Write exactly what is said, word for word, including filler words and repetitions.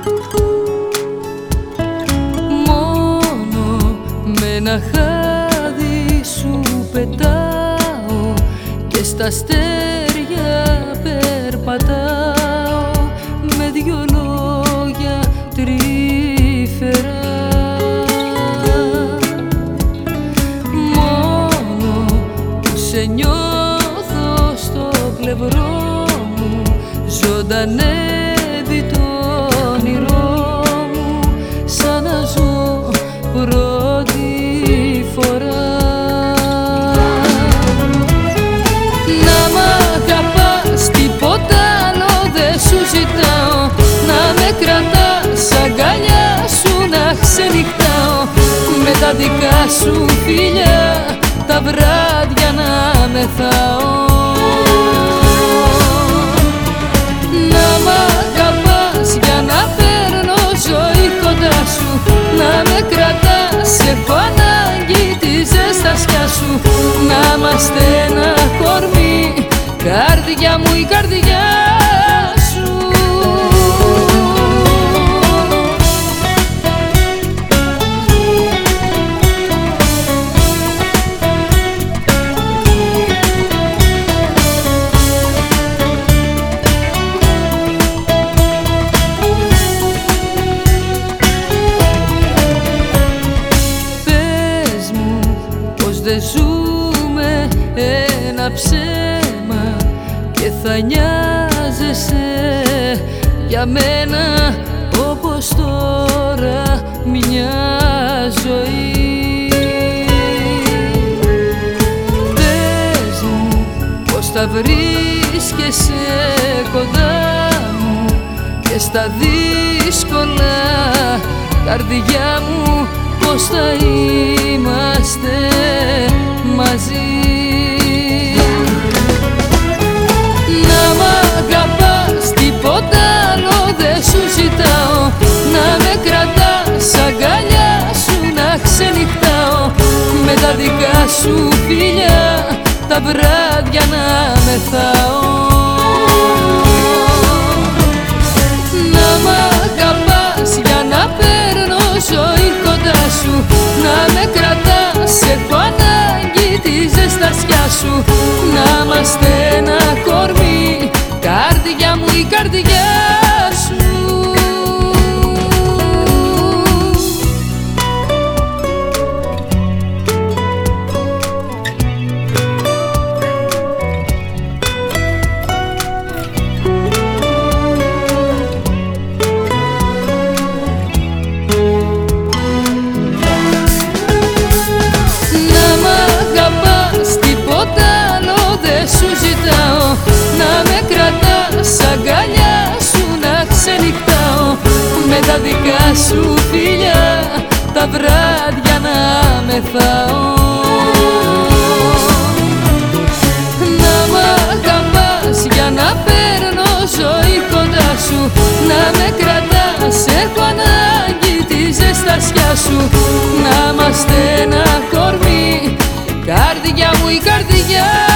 Μόνο με ένα χάδι σου πετάω και στα αστέρια περπατάω με δυο λόγια τρυφερά. Μόνο που σε νιώθω στο πλευρό μου ζωντανεύει το όνειρό μου σαν να ζω πρώτη φορά. Να μ' αγαπάς, τίποτα άλλο δεν σου ζητάω, να με κρατάς αγκαλιά σου, να ξενυχτάω με τα δικά σου φιλιά τα βράδια να μεθάω. Να μ' αγαπάς για να παίρνω ζωή κοντά σου, να με κρατάς, έχω ανάγκη τη ζεστασιά σου, να είμαστε ένα κορμί, καρδιά μου η καρδιά σου. Δεν ζούμε ένα ψέμα και θα νοιάζεσαι για μένα όπως τώρα μια ζωή. Πες μου πως θα βρίσκεσαι κοντά μου και στα δύσκολα, καρδιά μου, πως θα είμαστε μαζί. Να μ' αγαπάς, τίποτα άλλο δεν σου ζητάω, να με κρατάς αγκαλιά σου, να ξενυχτάω με τα δικά σου φιλιά τα βράδια να μεθάω. Να μ' αγαπάς για να παίρνω ζωή κοντά σου, να με κρατάς, έχω ανάγκη τη ζεστασιά σου, να είμαστε ένα κορμί, καρδιά μου η καρδιά σου. Σου ζητάω, να με κρατάς αγκαλιά σου, να ξενυχτάω με τα δικά σου φιλιά τα βράδια να μεθάω. Να μ' αγαπάς για να παίρνω ζωή κοντά σου, να με κρατάς, έχω ανάγκη τη ζεστασιά σου, να είμαστε ένα κορμί, καρδιά μου η καρδιά